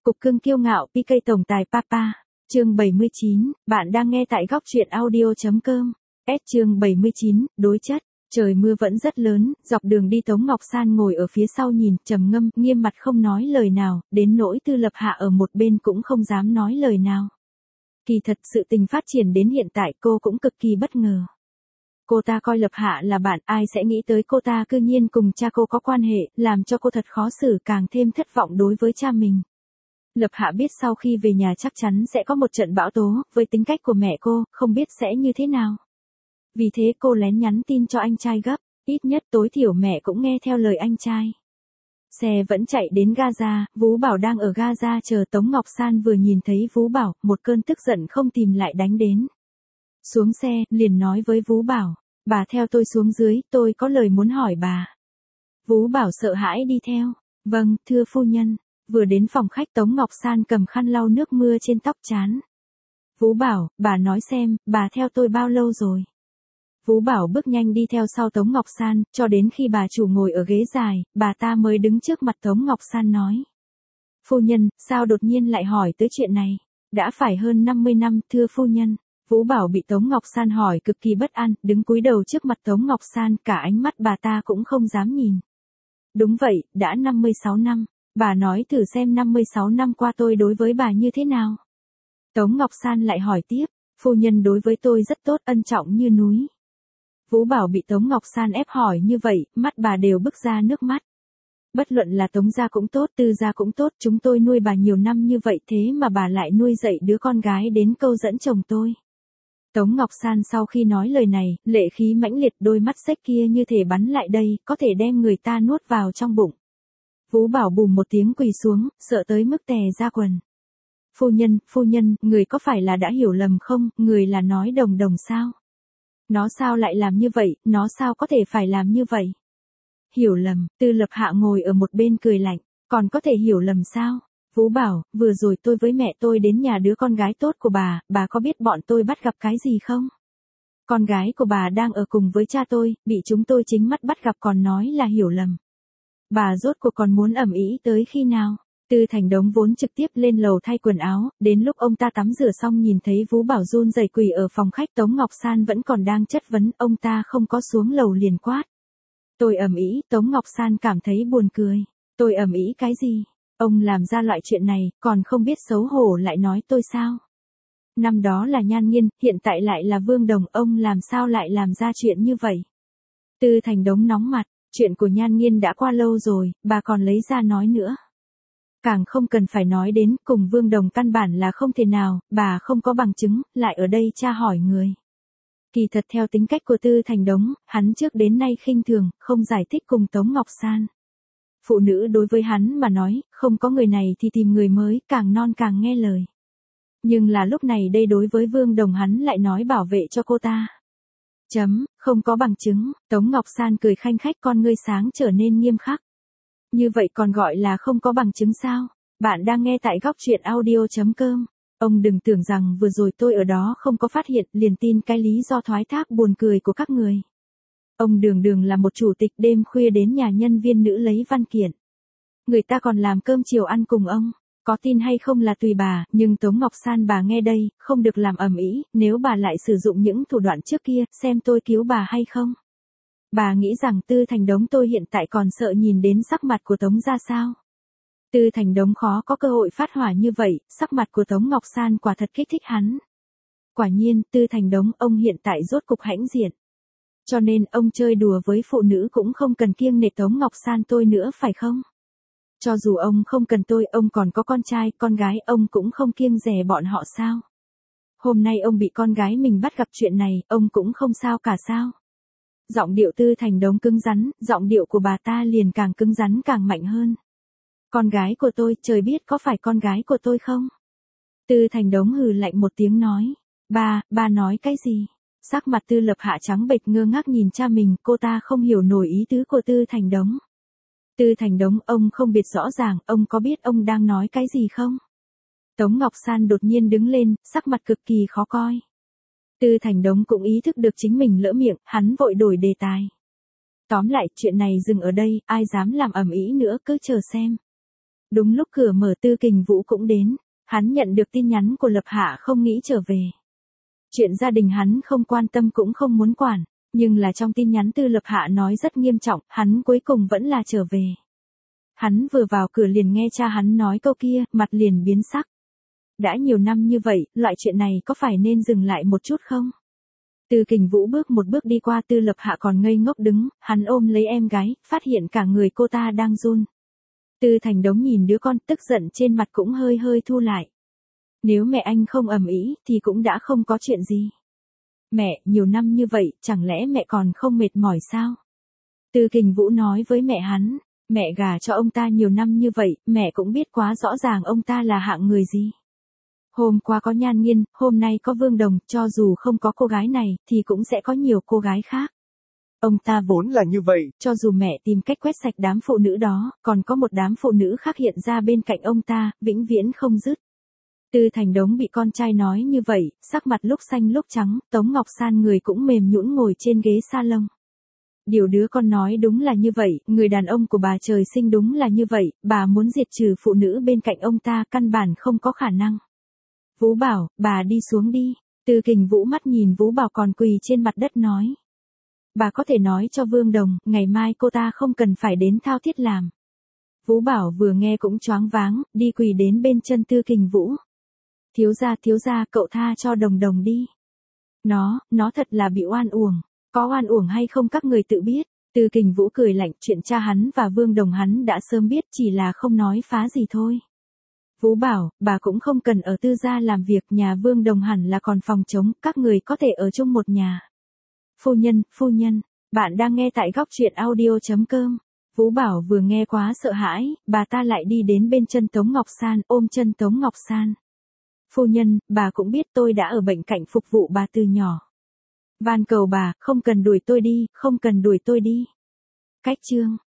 Cục cưng kiêu ngạo PK tổng tài Papa. Chương 79, bạn đang nghe tại góc truyện audio.com. Chương 79, đối chất. Trời mưa vẫn rất lớn, dọc đường đi Tống Ngọc San ngồi ở phía sau nhìn, trầm ngâm, nghiêm mặt không nói lời nào, đến nỗi Tư Lập Hạ ở một bên cũng không dám nói lời nào. Kỳ thật sự tình phát triển đến hiện tại cô cũng cực kỳ bất ngờ. Cô ta coi Lập Hạ là bạn, ai sẽ nghĩ tới cô ta cư nhiên cùng cha cô có quan hệ, làm cho cô thật khó xử, càng thêm thất vọng đối với cha mình. Lập Hạ biết sau khi về nhà chắc chắn sẽ có một trận bão tố, với tính cách của mẹ cô, không biết sẽ như thế nào. Vì thế cô lén nhắn tin cho anh trai gấp, ít nhất tối thiểu mẹ cũng nghe theo lời anh trai. Xe vẫn chạy đến Gaza, Vú Bảo đang ở Gaza chờ Tống Ngọc San vừa nhìn thấy Vú Bảo, một cơn tức giận không tìm lại đánh đến. Xuống xe, liền nói với Vú Bảo, bà theo tôi xuống dưới, tôi có lời muốn hỏi bà. Vú Bảo sợ hãi đi theo, vâng, thưa phu nhân. Vừa đến phòng khách Tống Ngọc San cầm khăn lau nước mưa trên tóc trán. Vú Bảo, bà nói xem, bà theo tôi bao lâu rồi? Vú Bảo bước nhanh đi theo sau Tống Ngọc San, cho đến khi bà chủ ngồi ở ghế dài, bà ta mới đứng trước mặt Tống Ngọc San nói. Phu nhân, sao đột nhiên lại hỏi tới chuyện này? Đã phải hơn 50 năm, thưa phu nhân. Vú Bảo bị Tống Ngọc San hỏi cực kỳ bất an, đứng cúi đầu trước mặt Tống Ngọc San, cả ánh mắt bà ta cũng không dám nhìn. Đúng vậy, đã 56 năm. Bà nói thử xem 56 năm qua tôi đối với bà như thế nào. Tống Ngọc San lại hỏi tiếp, phu nhân đối với tôi rất tốt, ân trọng như núi. Vú Bảo bị Tống Ngọc San ép hỏi như vậy, mắt bà đều bứt ra nước mắt. Bất luận là Tống gia cũng tốt, Tư gia cũng tốt, chúng tôi nuôi bà nhiều năm như vậy thế mà bà lại nuôi dạy đứa con gái đến câu dẫn chồng tôi. Tống Ngọc San sau khi nói lời này, lệ khí mãnh liệt, đôi mắt xếch kia như thể bắn lại đây, có thể đem người ta nuốt vào trong bụng. Vú Bảo bùm một tiếng quỳ xuống, sợ tới mức tè ra quần. Phu nhân, người có phải là đã hiểu lầm không, người là nói Đồng Đồng sao? Nó sao lại làm như vậy, nó sao có thể phải làm như vậy? Hiểu lầm, Tư Lập Hạ ngồi ở một bên cười lạnh, còn có thể hiểu lầm sao? Vú Bảo, vừa rồi tôi với mẹ tôi đến nhà đứa con gái tốt của bà có biết bọn tôi bắt gặp cái gì không? Con gái của bà đang ở cùng với cha tôi, bị chúng tôi chính mắt bắt gặp còn nói là hiểu lầm. Bà rốt cuộc còn muốn ầm ĩ tới khi nào? Tư Thành Đống vốn trực tiếp lên lầu thay quần áo, đến lúc ông ta tắm rửa xong nhìn thấy Vú Bảo run rẩy quỳ ở phòng khách, Tống Ngọc San vẫn còn đang chất vấn, ông ta không có xuống lầu liền quát. Tôi ầm ĩ, Tống Ngọc San cảm thấy buồn cười. Tôi ầm ĩ cái gì? Ông làm ra loại chuyện này, còn không biết xấu hổ lại nói tôi sao? Năm đó là Nhan Nghiên, hiện tại lại là Vương Đồng, ông làm sao lại làm ra chuyện như vậy? Tư Thành Đống nóng mặt. Chuyện của Nhan Nghiên đã qua lâu rồi, bà còn lấy ra nói nữa. Càng không cần phải nói đến, cùng Vương Đồng căn bản là không thể nào, bà không có bằng chứng, lại ở đây tra hỏi người. Kỳ thật theo tính cách của Tư Thành Đống, hắn trước đến nay khinh thường, không giải thích cùng Tống Ngọc San. Phụ nữ đối với hắn mà nói, không có người này thì tìm người mới, càng non càng nghe lời. Nhưng là lúc này đây đối với Vương Đồng hắn lại nói bảo vệ cho cô ta. Không có bằng chứng, Tống Ngọc San cười khanh khách, con ngươi sáng trở nên nghiêm khắc. Như vậy còn gọi là không có bằng chứng sao? Bạn đang nghe tại góc truyện audio.com. Ông đừng tưởng rằng vừa rồi tôi ở đó không có phát hiện, liền tin cái lý do thoái thác buồn cười của các người. Ông đường là một chủ tịch, đêm khuya đến nhà nhân viên nữ lấy văn kiện. Người ta còn làm cơm chiều ăn cùng ông. Có tin hay không là tùy bà, nhưng Tống Ngọc San bà nghe đây, không được làm ầm ĩ, nếu bà lại sử dụng những thủ đoạn trước kia, xem tôi cứu bà hay không. Bà nghĩ rằng Tư Thành Đống tôi hiện tại còn sợ nhìn đến sắc mặt của Tống ra sao? Tư Thành Đống khó có cơ hội phát hỏa như vậy, sắc mặt của Tống Ngọc San quả thật kích thích hắn. Quả nhiên, Tư Thành Đống ông hiện tại rốt cục hãnh diện. Cho nên ông chơi đùa với phụ nữ cũng không cần kiêng nể Tống Ngọc San tôi nữa phải không? Cho dù ông không cần tôi, ông còn có con trai, con gái, ông cũng không kiêng dè bọn họ sao? Hôm nay ông bị con gái mình bắt gặp chuyện này, ông cũng không sao cả sao? Giọng điệu Tư Thành Đống cứng rắn, giọng điệu của bà ta liền càng cứng rắn càng mạnh hơn. Con gái của tôi, trời biết có phải con gái của tôi không? Tư Thành Đống hừ lạnh một tiếng nói. Ba nói cái gì? Sắc mặt Tư Lập Hạ trắng bệch ngơ ngác nhìn cha mình, cô ta không hiểu nổi ý tứ của Tư Thành Đống. Tư Thành Đống, ông không biết rõ ràng, ông có biết ông đang nói cái gì không? Tống Ngọc San đột nhiên đứng lên, sắc mặt cực kỳ khó coi. Tư Thành Đống cũng ý thức được chính mình lỡ miệng, hắn vội đổi đề tài. Tóm lại, chuyện này dừng ở đây, ai dám làm ầm ĩ nữa cứ chờ xem. Đúng lúc cửa mở Tư Kình Vũ cũng đến, hắn nhận được tin nhắn của Lập Hạ không nghĩ trở về. Chuyện gia đình hắn không quan tâm cũng không muốn quản, nhưng là trong tin nhắn Tư Lập Hạ nói rất nghiêm trọng, hắn cuối cùng vẫn là trở về. Hắn vừa vào cửa liền nghe cha hắn nói câu kia, mặt liền biến sắc. Đã nhiều năm như vậy, loại chuyện này có phải nên dừng lại một chút không? Tư Kình Vũ bước một bước đi qua Tư Lập Hạ còn ngây ngốc đứng, hắn ôm lấy em gái, phát hiện cả người cô ta đang run. Tư Thành Đống nhìn đứa con tức giận trên mặt cũng hơi hơi thu lại. Nếu mẹ anh không ầm ĩ thì cũng đã không có chuyện gì. Mẹ, nhiều năm như vậy, chẳng lẽ mẹ còn không mệt mỏi sao? Tư Kình Vũ nói với mẹ hắn, mẹ gả cho ông ta nhiều năm như vậy, mẹ cũng biết quá rõ ràng ông ta là hạng người gì. Hôm qua có Nhan Nghiên, hôm nay có Vương Đồng, cho dù không có cô gái này, thì cũng sẽ có nhiều cô gái khác. Ông ta vốn là như vậy, cho dù mẹ tìm cách quét sạch đám phụ nữ đó, còn có một đám phụ nữ khác hiện ra bên cạnh ông ta, vĩnh viễn không dứt. Tư Thành Đống bị con trai nói như vậy, sắc mặt lúc xanh lúc trắng, Tống Ngọc San người cũng mềm nhũn ngồi trên ghế salon. Điều đứa con nói đúng là như vậy, người đàn ông của bà trời sinh đúng là như vậy, bà muốn diệt trừ phụ nữ bên cạnh ông ta căn bản không có khả năng. Vũ Bảo, bà đi xuống đi. Tư Kình Vũ mắt nhìn Vũ Bảo còn quỳ trên mặt đất nói. Bà có thể nói cho Vương Đồng, ngày mai cô ta không cần phải đến thao thiết làm. Vũ Bảo vừa nghe cũng choáng váng, đi quỳ đến bên chân Tư Kình Vũ. Thiếu gia, cậu tha cho Đồng Đồng đi. Nó thật là bị oan uổng. Có oan uổng hay không các người tự biết. Tư Kình Vũ cười lạnh, chuyện cha hắn và Vương Đồng hắn đã sớm biết, chỉ là không nói phá gì thôi. Vũ Bảo, bà cũng không cần ở Tư gia làm việc, nhà Vương Đồng hẳn là còn phòng trống, các người có thể ở chung một nhà. Phu nhân, bạn đang nghe tại góc truyện audio.com. Vũ Bảo vừa nghe quá sợ hãi, bà ta lại đi đến bên chân Tống Ngọc San, ôm chân Tống Ngọc San. Phu nhân, bà cũng biết tôi đã ở bệnh cạnh phục vụ bà từ nhỏ. Van cầu bà, không cần đuổi tôi đi. Cách chương